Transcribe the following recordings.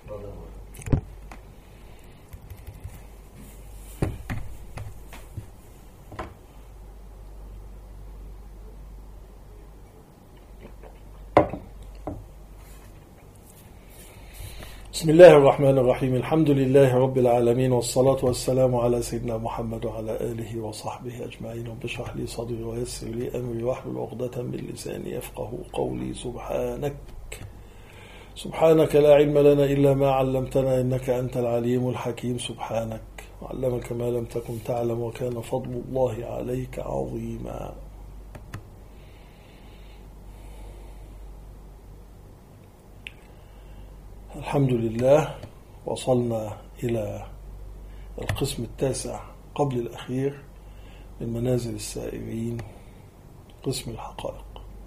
بسم الله الرحمن الرحيم. الحمد لله رب العالمين، والصلاة والسلام على سيدنا محمد وعلى آله وصحبه أجمعين. رب اشرح لي صدري ويسر لي أمري واحلل عقدة من لساني يفقه قولي. سبحانك لا علم لنا إلا ما علمتنا إنك أنت العليم الحكيم. سبحانك وعلمك ما لم تكن تعلم وكان فضل الله عليك عظيما. الحمد لله، وصلنا إلى القسم التاسع قبل الأخير من منازل السائرين، قسم الحقائق.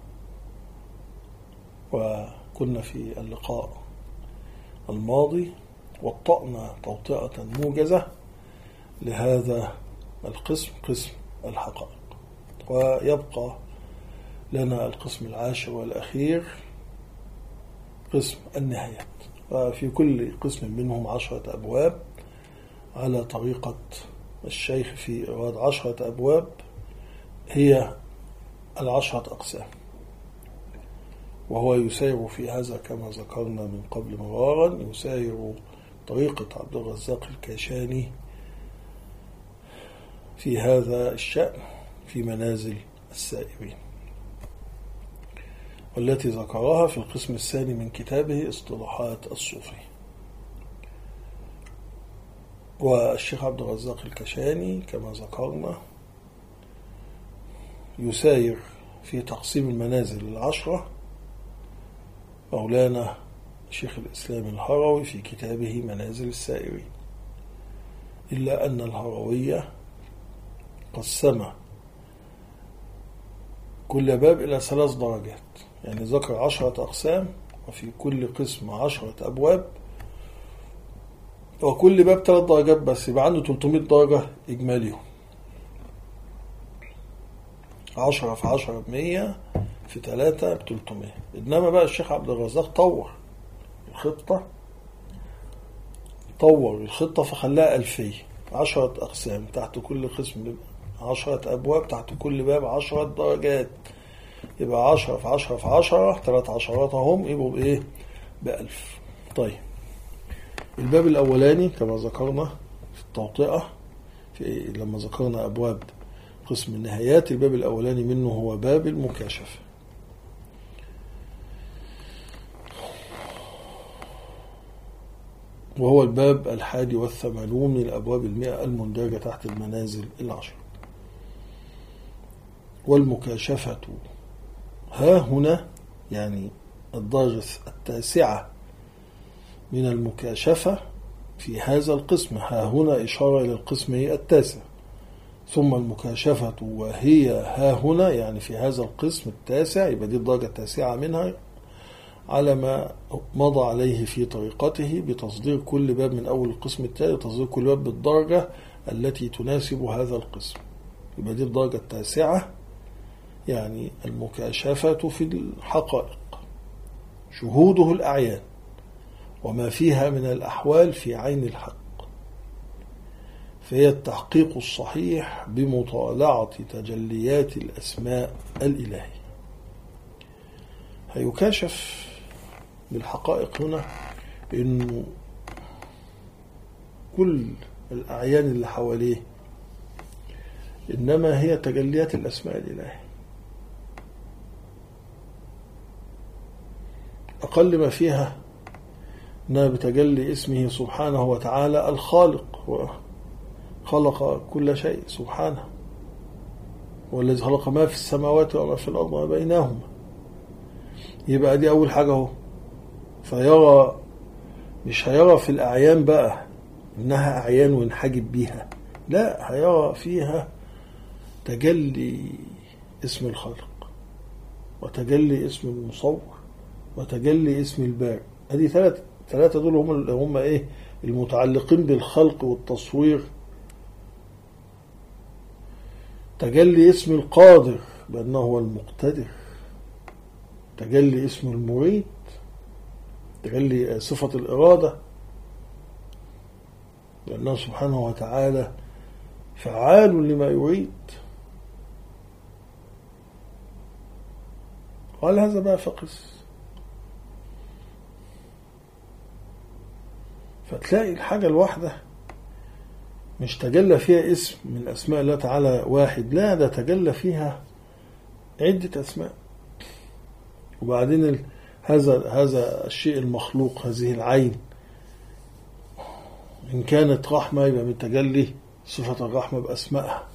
وكنا في اللقاء الماضي وطأنا توطئة موجزة لهذا القسم، قسم الحقائق، ويبقى لنا القسم العاشر والأخير، قسم النهايات. وفي كل قسم منهم 10 أبواب على طريقة الشيخ في إيراد 10 أبواب هي 10 أقسام، وهو يسير في هذا كما ذكرنا من قبل مرارا، يسير طريقة عبد الرزاق الكاشاني في هذا الشأن في منازل السائرين، والتي ذكرها في القسم الثاني من كتابه اصطلاحات الصوفي. والشيخ عبد الرزاق الكاشاني كما ذكرنا يساير في تقسيم المنازل 10 مولانا شيخ الإسلام الهروي في كتابه منازل السائرين، إلا أن الهروية قسم كل باب إلى 3 درجات، يعني ذكر 10 أقسام، وفي كل قسم 10 أبواب، وكل باب 3 درجات بس، يبقى عنده 300 درجة إجماليهم. 10 في 10 ب100 في 3 ب300. إنما بقى الشيخ عبد الرزاق طور الخطة فخلاها 2000، 10 أقسام، تحت كل قسم 10 أبواب، تحت كل باب 10 درجات، يبقى 10 في 10 في 10، 3 عشرات هم يبقوا بإيه؟ ب1000. طيب، الباب الأولاني كما ذكرنا في التوطئة لما ذكرنا أبواب قسم النهايات، الباب الأولاني منه هو باب المكاشفة، وهو الباب 81 من الأبواب 100 المندرجة تحت المنازل 10. والمكاشفة ها هنا، يعني الدرجة 9 من المكاشفة في هذا القسم، ها هنا إشارة إلى القسم هي 9، ثم المكاشفة وهي ها هنا، يعني في هذا القسم 9، يبقى دي الدرجة 9 منها، على ما مضى عليه في طريقته بتصدير كل باب من أول القسم التالي، تصدير كل باب بالدرجة التي تناسب هذا القسم، يبقى دي الدرجة 9، يعني المكاشفة في الحقائق، شهوده الأعيان وما فيها من الأحوال في عين الحق، فهي التحقيق الصحيح بمطالعة تجليات الأسماء الإلهية. هيكاشف بالحقائق هنا إنه كل الأعيان اللي حواليه إنما هي تجليات الأسماء الإلهية، أقل ما فيها أنها بتجلي اسمه سبحانه وتعالى الخالق، وخلق كل شيء سبحانه، والذي خلق ما في السماوات وما في الأرض وما بينهما. يبقى دي أول حاجة هو، فيرى مش هيرى في الأعيان بقى إنها أعيان وينحجب بيها، لا، هيرى فيها تجلي اسم الخالق، وتجلي اسم المصور، وتجلي اسم البارئ. هذه 3 دول هم إيه؟ المتعلقين بالخلق والتصوير. تجلي اسم القادر بأنه هو المقتدر، تجلي اسم المريد، تجلي صفة الإرادة، لأنه سبحانه وتعالى فعال لما يريد. قال هذا بقى فقس، فتلاقي الحاجة الواحدة مش تجلى فيها اسم من أسماء الله تعالى واحد، لا ده تجلى فيها عدة أسماء. وبعدين هذا الشيء المخلوق، هذه العين، إن كانت رحمة يبقى من تجلي صفة الرحمة بأسمائها،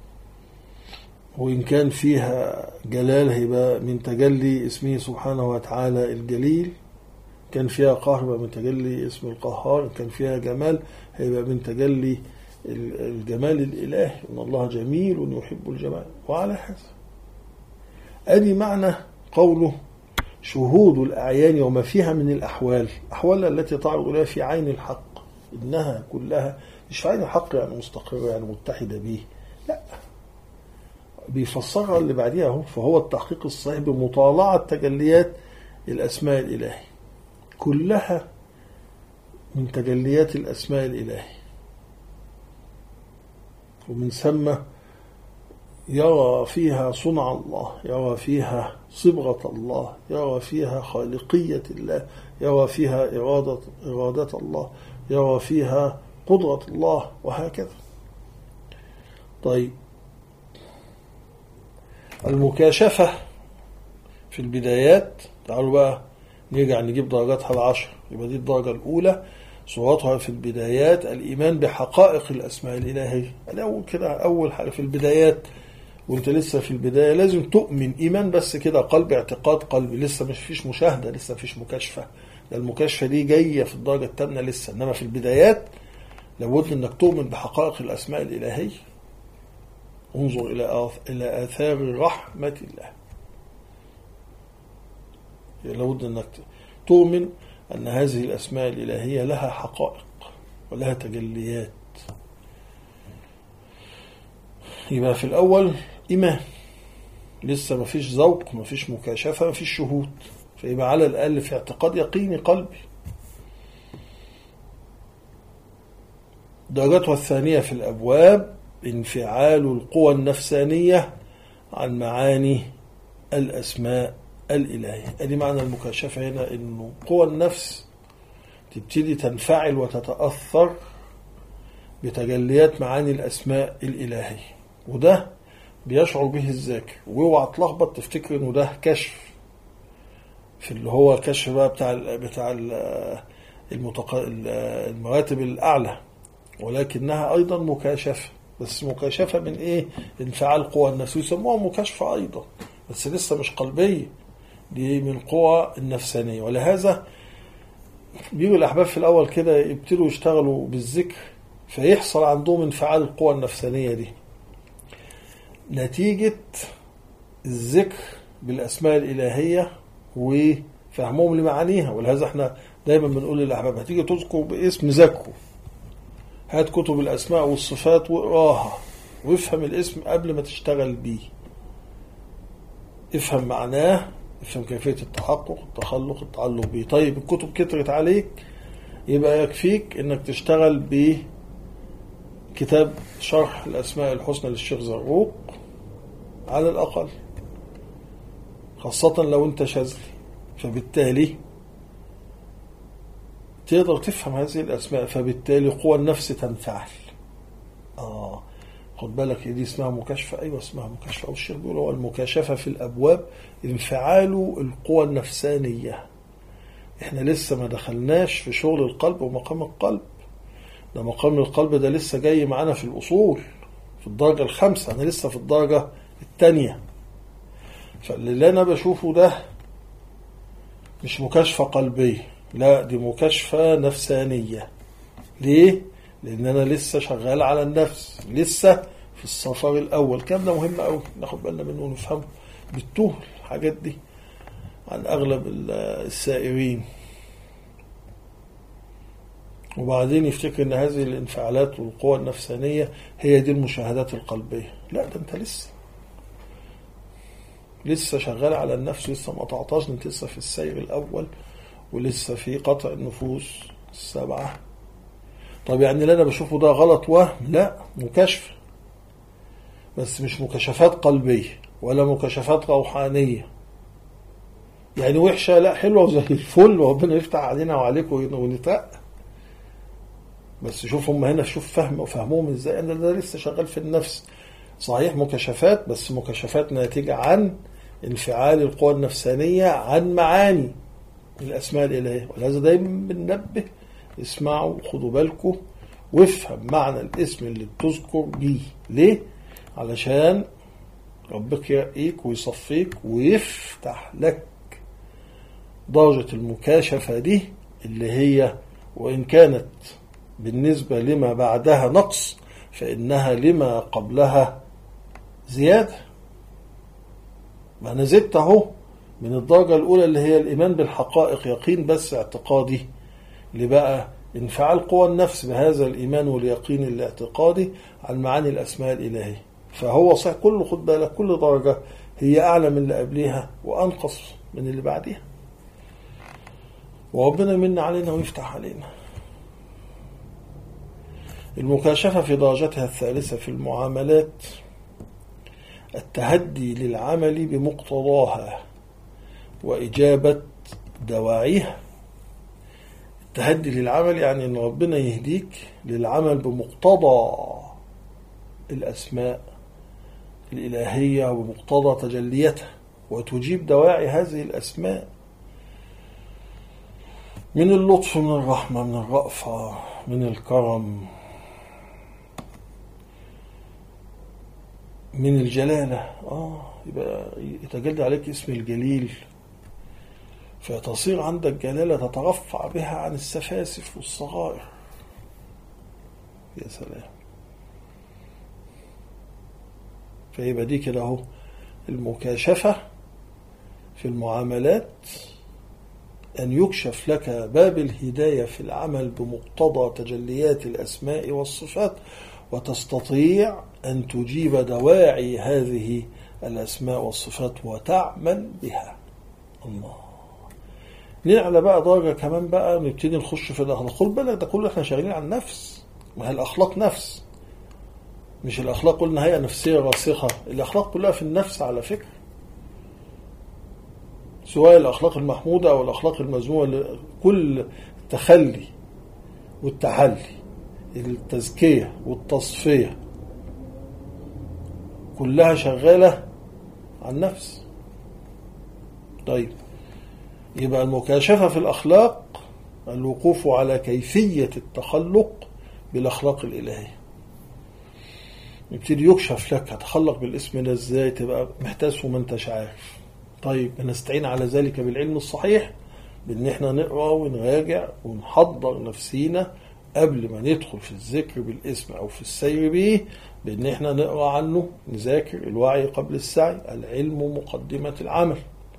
وإن كان فيها جلال هيبقى من تجلي اسمه سبحانه وتعالى الجليل، كان فيها قهر يبقى من تجلي اسم القهار، كان فيها جمال هيبقى من تجلي الجمال الإلهي، إن الله جميل يحب الجمال. وعلى هذا أدي معنى قوله شهود الأعيان وما فيها من الأحوال التي تعرض إليها في عين الحق، إنها كلها مش في عين الحق يعني مستقرة يعني متحدة به، لا، بيفسرها اللي بعديها اهو. فهو التحقيق الصحيح بمطالعة تجليات الأسماء الإلهي، كلها من تجليات الأسماء الإلهي، ومن ثم يرى فيها صنع الله، يرى فيها صبغة الله، يرى فيها خالقية الله، يرى فيها إرادة الله، يرى فيها قدرة الله، وهكذا. طيب، المكاشفة في البدايات، تعالوا بقى نرجع نجيب درجاتها 10، يبقى دي الدرجة الأولى، صورتها في البدايات الإيمان بحقائق الأسماء الإلهية. الأول كده، أول حاجة في البدايات وانت لسه في البداية لازم تؤمن إيمان بس كده، قلب، اعتقاد قلبي، لسه مش فيش مشاهدة، لسه مفيش مكاشفة، المكاشفة دي جاية في الدرجة الثامنة لسه. إنما في البدايات لابد أنك تؤمن بحقائق الأسماء الإلهية. انظر إلى آثار رحمة الله، لابد أنك تؤمن أن هذه الأسماء الإلهية لها حقائق ولها تجليات. يبقى في الأول إيمان، لسه ما فيش ذوق، ما فيش مكاشفة، ما فيش شهود، فيبقى على الأقل في اعتقاد يقيني قلبي. درجتها الثانية في الأبواب انفعال القوى النفسانية عن معاني الأسماء الإلهية. أدي معنى المكاشفة هنا، إنه قوى النفس تبتدي تنفعل وتتأثر بتجليات معاني الأسماء الإلهية، وده بيشعر به الذاكر. واوعى تلخبط تفتكر إنه ده كشف، في اللي هو كشف بقى بتاع المراتب الأعلى، ولكنها أيضا مكاشفة. بس مكاشفة من إيه؟ انفعال قوى النفس، يسموها مكاشفة أيضا، بس لسه مش قلبية، دي من قوى النفسانية. ولهذا بيجوا الأحباب في الأول كده يبتدوا يشتغلوا بالذكر، فيحصل عندهم انفعال القوى النفسانية دي نتيجة الذكر بالأسماء الإلهية وفهمهم لمعانيها. ولهذا احنا دايما بنقول للأحباب هتيجي تذكر باسم ذكره، هات كتب الأسماء والصفات واقراها وافهم الاسم قبل ما تشتغل بيه، افهم معناه، افهم كيفية التحقق، التخلق، التعلق بيه. طيب الكتب كترت عليك، يبقى يكفيك انك تشتغل بكتاب شرح الأسماء الحسنى للشيخ زروق على الأقل، خاصة لو انت شاذلي، فبالتالي تقدر تفهم هذه الأسماء، فبالتالي قوى النفس تنفعل. خد بالك، دي اسمها مكاشفة. أيوة اسمها مكاشفة، أو الشيخ بيقول هو المكاشفة في الأبواب انفعال القوى النفسانية. احنا لسه ما دخلناش في شغل القلب ومقام القلب، ده مقام القلب ده لسه جاي معانا في الأصول في الدرجة 5، أنا لسه في الدرجة 2. فاللي أنا بشوفه ده مش مكاشفة قلبية، لا دي مكاشفة نفسانية. ليه؟ لأن أنا لسه شغال على النفس، لسه في السفر الأول. كلام ده مهم أوي ناخد بالنا منه ونفهمه، بتوه الحاجات دي عن أغلب السائرين، وبعدين يفتكر أن هذه الانفعالات والقوى النفسانية هي دي المشاهدات القلبية. لا، ده أنت لسه شغال على النفس، لسه ما قطعتهاش، انت لسه في السير الأول، ولسه في قطع النفوس 7. طب يعني اللي أنا بشوفه ده غلط وهم؟ لا، مكاشفة، بس مش مكاشفات قلبية ولا مكاشفات روحانية. يعني وحشة؟ لا، حلوة وزي الفل، وربنا يفتح علينا وعليكم ونترقى. بس شوف هم هنا، شوف فهمهم ازاي. انا ده لسه شغال في النفس. صحيح مكاشفات، بس مكاشفات ناتجة عن انفعال القوى النفسانية عن معاني الأسماء الإلهية. ولهذا دايما بننبه، اسمعوا خدوا بالكم وافهم معنى الاسم اللي بتذكر بيه. ليه؟ علشان ربك يرقيك ويصفيك ويفتح لك درجة المكاشفة دي، اللي هي وإن كانت بالنسبة لما بعدها نقص فإنها لما قبلها زيادة. ما أنا زدت أهو من الدرجة الأولى اللي هي الإيمان بالحقائق، يقين بس اعتقادي، لبقى انفعال قوى النفس بهذا الإيمان واليقين الاعتقادي عن معاني الأسماء الإلهية. فهو صحيح كله، خد بالك، كل درجة هي أعلى من اللي قبلها وأنقص من اللي بعدها، وربنا يمن علينا ويفتح علينا. المكاشفة في درجتها الثالثة في المعاملات التهدي للعمل بمقتضاها وإجابة دواعيها. التهدي للعمل يعني أن ربنا يهديك للعمل بمقتضى الأسماء الإلهية وبمقتضى تجليتها، وتجيب دواعي هذه الأسماء من اللطف، من الرحمة، من الرأفة، من الكرم، من الجلالة. يبقى يتجلى عليك اسم الجليل، فتصير عندك جلالة تترفع بها عن السفاسف والصغائر. يا سلام. فيبقى دي كده اهو المكاشفة في المعاملات، أن يكشف لك باب الهداية في العمل بمقتضى تجليات الأسماء والصفات، وتستطيع أن تجيب دواعي هذه الأسماء والصفات وتعمل بها. الله. نعلى بقى درجة كمان بقى، نبتدي نخش في الأخلاق. خد بالك ده كله احنا شغالين عن النفس، ما هي الأخلاق نفس، مش الأخلاق قلنا هي نفسية راسخة. الأخلاق كلها في النفس على فكرة، سواء الأخلاق المحمودة أو الأخلاق المذمومة. كل التخلي والتحلي، التزكية والتصفية، كلها شغالة عن النفس. طيب، يبقى المكاشفة في الأخلاق الوقوف على كيفية التخلق بالأخلاق الإلهية. يبتدي يكشف لك هتخلق بالاسم ده ازاي، تبقى محتاس وما انتش عارف. طيب، نستعين على ذلك بالعلم الصحيح، بان احنا نقرأ ونراجع ونحضر نفسينا قبل ما ندخل في الذكر بالاسم او في السير به، بان احنا نقرأ عنه، نذاكر. الوعي قبل السعي، العلم مقدمة العمل.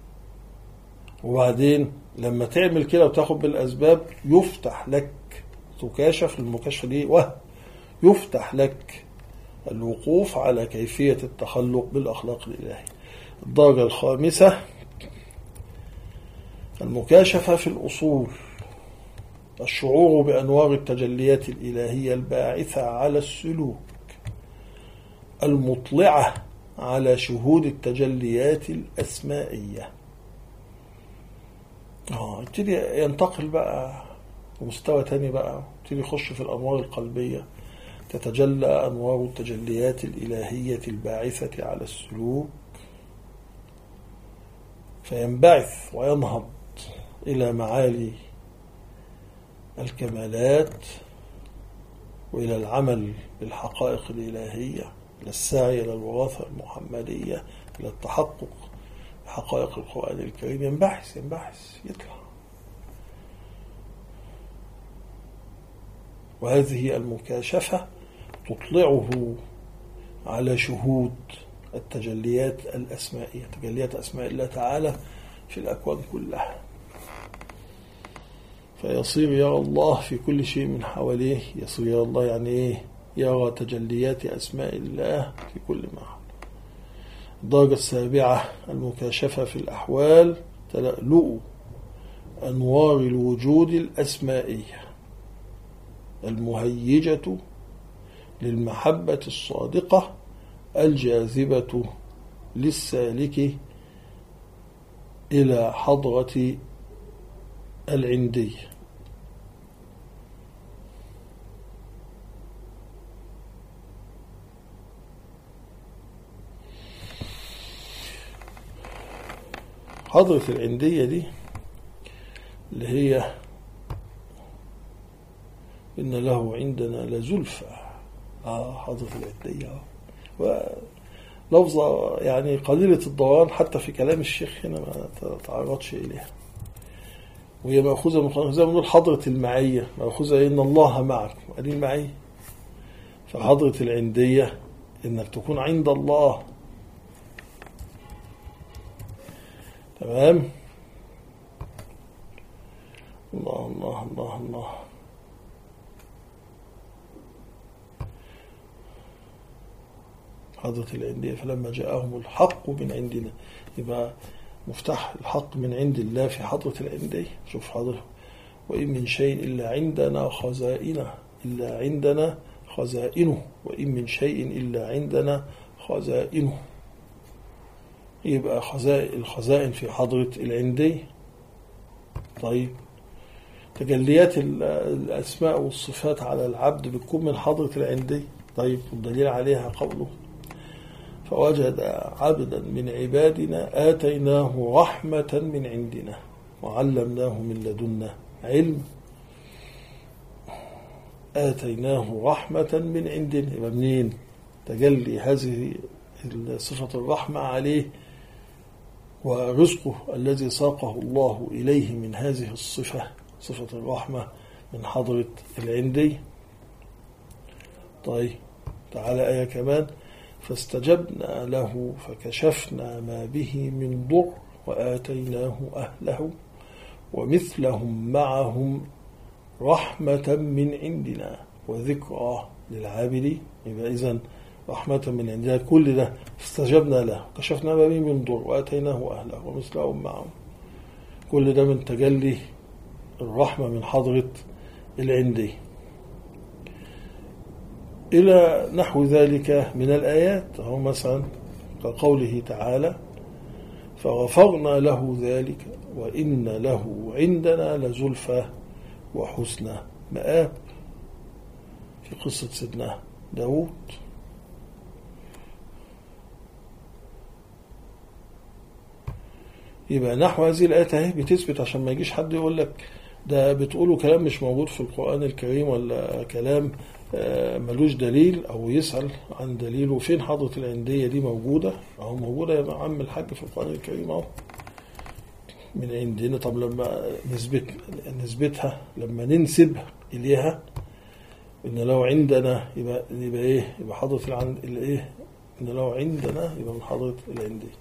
وبعدين لما تعمل كده وتاخد بالاسباب يفتح لك تكاشف. المكاشفة دي يفتح لك الوقوف على كيفية التخلق بالأخلاق الإلهية. الدرجة الخامسة المكاشفة في الأصول، الشعور بأنوار التجليات الإلهية الباعثة على السلوك، المطلعة على شهود التجليات الأسمائية. يبتدي ينتقل بقى مستوى تاني بقى، يبتدي يخش في الأنوار القلبية. تتجلى أنوار التجليات الإلهية الباعثة على السلوك، فينبعث وينهض إلى معالي الكمالات وإلى العمل بالحقائق الإلهية، إلى السعي إلى الوراثة المحمدية، إلى التحقق بحقائق القرآن الكريم. ينبعث يطلع. وهذه المكاشفة تطلعه على شهود التجليات الأسمائية، تجليات أسماء الله تعالى في الأكوان كلها، فيصير يرى الله في كل شيء من حواليه. يصير يرى الله يعني إيه؟ يرى تجليات أسماء الله في كل معنى. الدرجة السابعة المكاشفة في الأحوال، تلألؤ أنوار الوجود الأسمائية. المهيجة للمحبة الصادقة الجاذبة للسالك إلى حضرة العندي. حضرة العندية دي اللي هي إن له عندنا لزلفى. حضرة العندية لفظة يعني قليلة الدوران حتى في كلام الشيخ هنا ما تعرضش إليها، وهي مأخوذة من زي ما نقول حضرة المعية، مأخوذة إن الله معكم، هذه المعية. فحضرة العندية إنك تكون عند الله. تمام. الله الله الله الله. حضرة العندية فلما جاءهم الحق من عندنا، يبقى مفتاح الحق من عند الله في حضرة العندية. شوف حضرة، وإن من شيء إلا عندنا خزائنه، إلا عندنا خزائنه، وإن من شيء إلا عندنا خزائنه. يبقى الخزائن في حضرة العندية. طيب، تجليات الأسماء والصفات على العبد بتكون من حضرة العندية. طيب، والدليل عليها قوله فوجد عبدا من عبادنا آتيناه رحمة من عندنا وعلمناه من لدنا علم. آتيناه رحمة من عندنا، يبقى منين تجلي هذه صفة الرحمة عليه ورزقه الذي ساقه الله إليه من هذه الصفة، صفة الرحمة، من حضرة العندي. طيب، تعالى آية كمان فاستجبنا له فكشفنا ما به من ضر وآتيناه أهله ومثلهم معهم رحمة من عندنا وذكرى للعابد. يبقى إذن رحمة من عندنا، كل ده استجبنا له كشفنا ما به من ضر وآتيناه أهله ومثلهم معهم، كل ده من تجلي الرحمة من حضرة العندي. إلى نحو ذلك من الآيات، أو مثلا كقوله تعالى فغفرنا له ذلك وإن له عندنا لزلفى وحسن مآب، في قصة سيدنا داود. يبقى نحو هذه الآيات اهي بتثبت، عشان ما يجيش حد يقول لك ده بتقولوا كلام مش موجود في القرآن الكريم، ولا كلام ملوش دليل، أو يسأل عن دليله. فين حضرة العندية دي موجودة؟ أو موجودة يا عم الحاج في القرآن الكريم أهو من عندنا. طب لما نثبتها، لما ننسبها إليها إن لو عندنا يبقى إيه؟ يبقى حضرة الإيه؟ إن لو عندنا يبقى من حضرة العندية.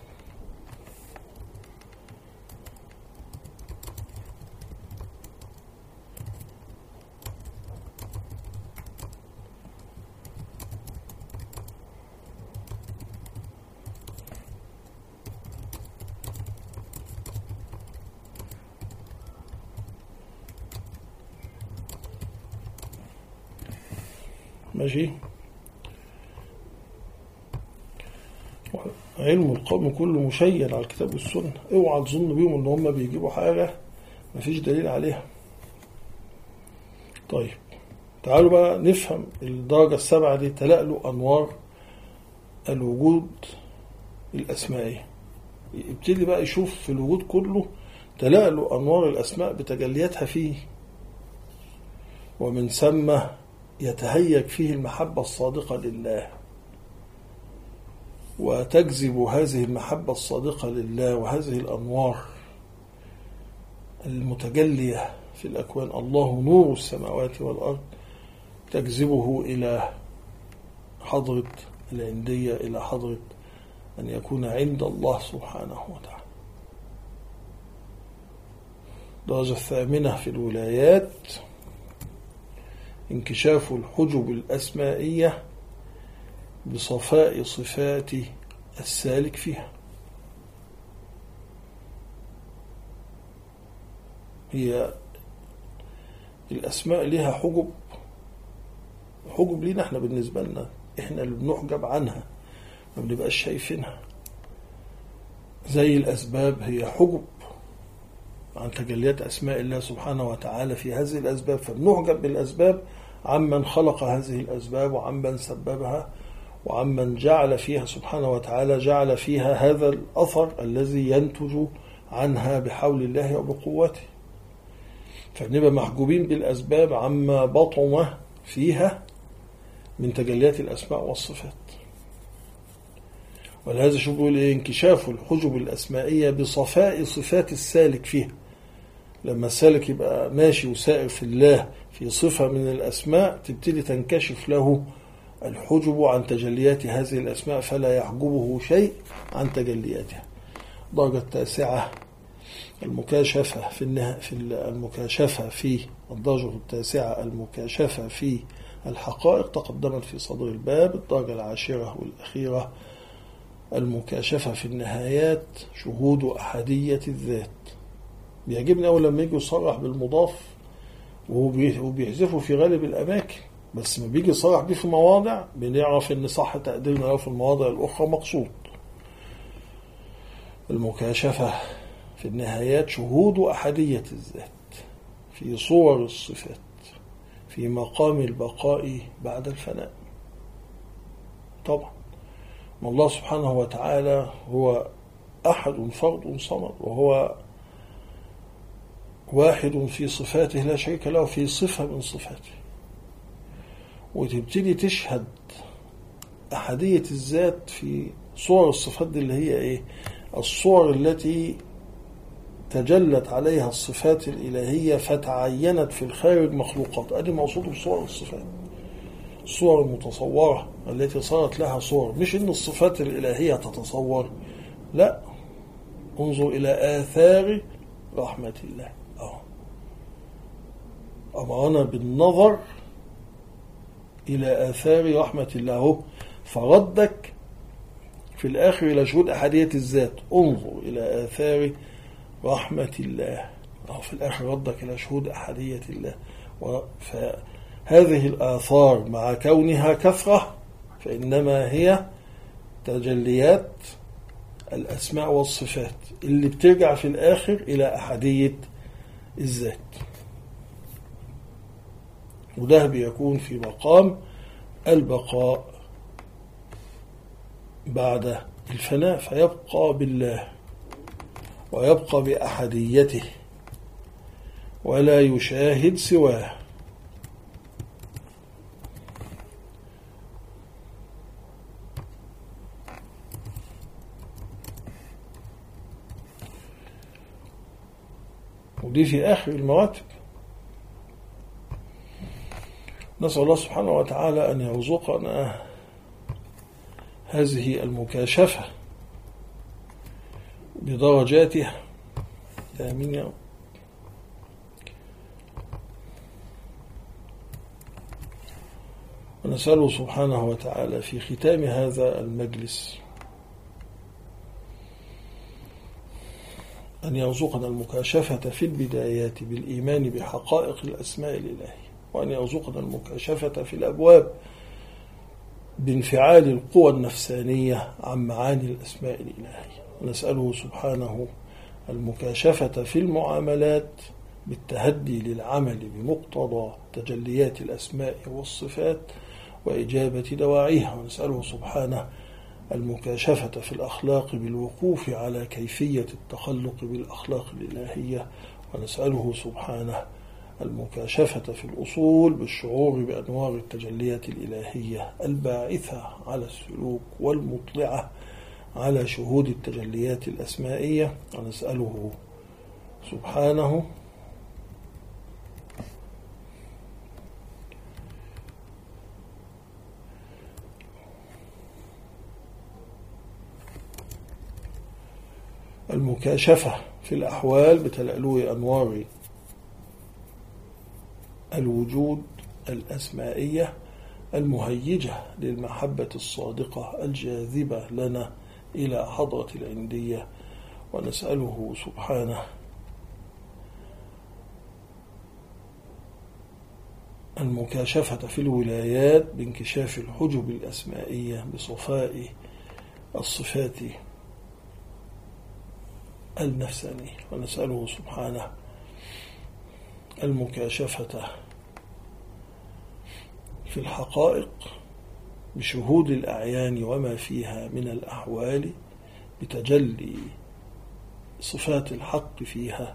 ماشي. علم القوم كله مشيد على الكتاب والسنة، اوعى تظن بيهم ان هم بيجيبوا حاجة مفيش دليل عليها. طيب، تعالوا بقى نفهم الدرجة السابعة دي، تلألؤ أنوار الوجود الأسمائي. يبتدي بقى يشوف في الوجود كله تلألؤ أنوار الأسماء بتجلياتها فيه، ومن ثم يتهيج فيه المحبة الصادقة لله، وتجذب هذه المحبة الصادقة لله وهذه الأنوار المتجلية في الأكوان، الله نور السماوات والأرض، تجذبه إلى حضرة العندية، إلى حضرة أن يكون عند الله سبحانه وتعالى. الدرجة الثامنة في الولايات انكشاف الحجب الأسمائية بصفاء صفات السالك فيها. هي الأسماء لها حجب حجب لينا احنا، بالنسبة لنا احنا اللي بنحجب عنها، ما بنبقاش شايفينها. زي الأسباب هي حجب عن تجليات أسماء الله سبحانه وتعالى في هذه الأسباب، فبنحجب بالأسباب عمن خلق هذه الأسباب وعمن سببها وعمن جعل فيها سبحانه وتعالى، جعل فيها هذا الأثر الذي ينتج عنها بحول الله وبقوته. فنبقى محجوبين بالأسباب عما بطن فيها من تجليات الأسماء والصفات. ولهذا شو بيقول إيه؟ انكشاف الحجب الأسمائية بصفاء صفات السالك فيها. لما السالك يبقى ماشي وسائر في الله في صفة من الأسماء، تبتدي تنكشف له الحجب عن تجليات هذه الأسماء، فلا يحجبه شيء عن تجلياتها. الدرجة التاسعة المكاشفة في المكاشفة في الدرجة التاسعة المكاشفة في الحقائق تقدمت في صدر الباب. الدرجة العاشرة والأخيرة المكاشفة في النهايات شهود أحدية الذات. بيعجبني أول لما يجي يصرح بالمضاف وبيحذفه في غالب الأماكن، بس ما بيجي يصرح به في مواضع بنعرف إن صح تقديرنا له في المواضع الأخرى مقصود. المكاشفة في النهايات شهود أحدية الذات في صور الصفات في مقام البقاء بعد الفناء. طبعا الله سبحانه وتعالى هو أحد فرد صمد، وهو واحد في صفاته لا شريك له في صفة من صفاته. وتبتدي تشهد أحدية الذات في صور الصفات دي اللي هي إيه؟ الصور التي تجلت عليها الصفات الإلهية فتعينت في الخارج مخلوقات. أدي مقصود بصور الصفات، الصور المتصورة التي صارت لها صور، مش إن الصفات الإلهية تتصور، لا، انظر إلى آثار رحمة الله. أمرنا بالنظر إلى آثار رحمة الله، فردك في الآخر إلى شهود أحدية الذات. انظر إلى آثار رحمة الله، في الآخر ردك إلى شهود أحدية الله. فهذه الآثار مع كونها كثرة فإنما هي تجليات الأسماء والصفات اللي بترجع في الآخر إلى أحدية الذات، وده بيكون في مقام البقاء بعد الفناء، فيبقى بالله ويبقى بأحديته ولا يشاهد سواه. ودي في آخر المراتب. نسأل الله سبحانه وتعالى أن يرزقنا هذه المكاشفة بدرجاتها، آمين يا رب. ونسأله سبحانه وتعالى في ختام هذا المجلس أن يرزقنا المكاشفة في البدايات بالإيمان بحقائق الأسماء الإلهية، وأن يرزقنا المكاشفة في الأبواب بانفعال القوى النفسانية عن معاني الأسماء الإلهية. ونسأله سبحانه المكاشفة في المعاملات بالتهدي للعمل بمقتضى تجليات الأسماء والصفات وإجابة دواعيها. ونسأله سبحانه المكاشفة في الأخلاق بالوقوف على كيفية التخلق بالأخلاق الإلهية. ونسأله سبحانه المكاشفة في الأصول بالشعور بأنوار التجليات الإلهية الباعثة على السلوك والمطلعة على شهود التجليات الأسمائية. ونسأله سبحانه المكاشفة في الأحوال بتلألؤ أنوار الوجود الأسمائية المهيجة للمحبة الصادقة الجاذبة لنا إلى حضرة العندية. ونسأله سبحانه المكاشفة في الولايات بانكشاف الحجب الأسمائية بصفاء الصفات النفسانية. ونسأله سبحانه المكاشفة في الحقائق بشهود الأعيان وما فيها من الأحوال بتجلي صفات الحق فيها.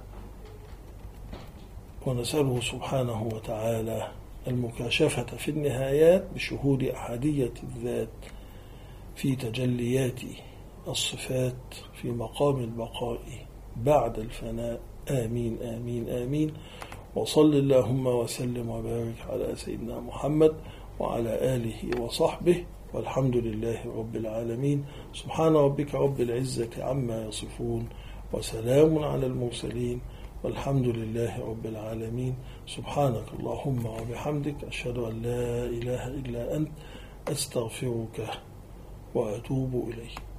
ونسأله سبحانه وتعالى المكاشفة في النهايات بشهود أحدية الذات في تجليات الصفات في مقام البقاء بعد الفناء. آمين آمين آمين. وصل اللهم وسلم وبارك على سيدنا محمد وعلى آله وصحبه، والحمد لله رب العالمين. سبحان ربك رب العزة عما يصفون، وسلام على المرسلين، والحمد لله رب العالمين. سبحانك اللهم وبحمدك، أشهد أن لا إله إلا أنت، أستغفرك وأتوب إليك.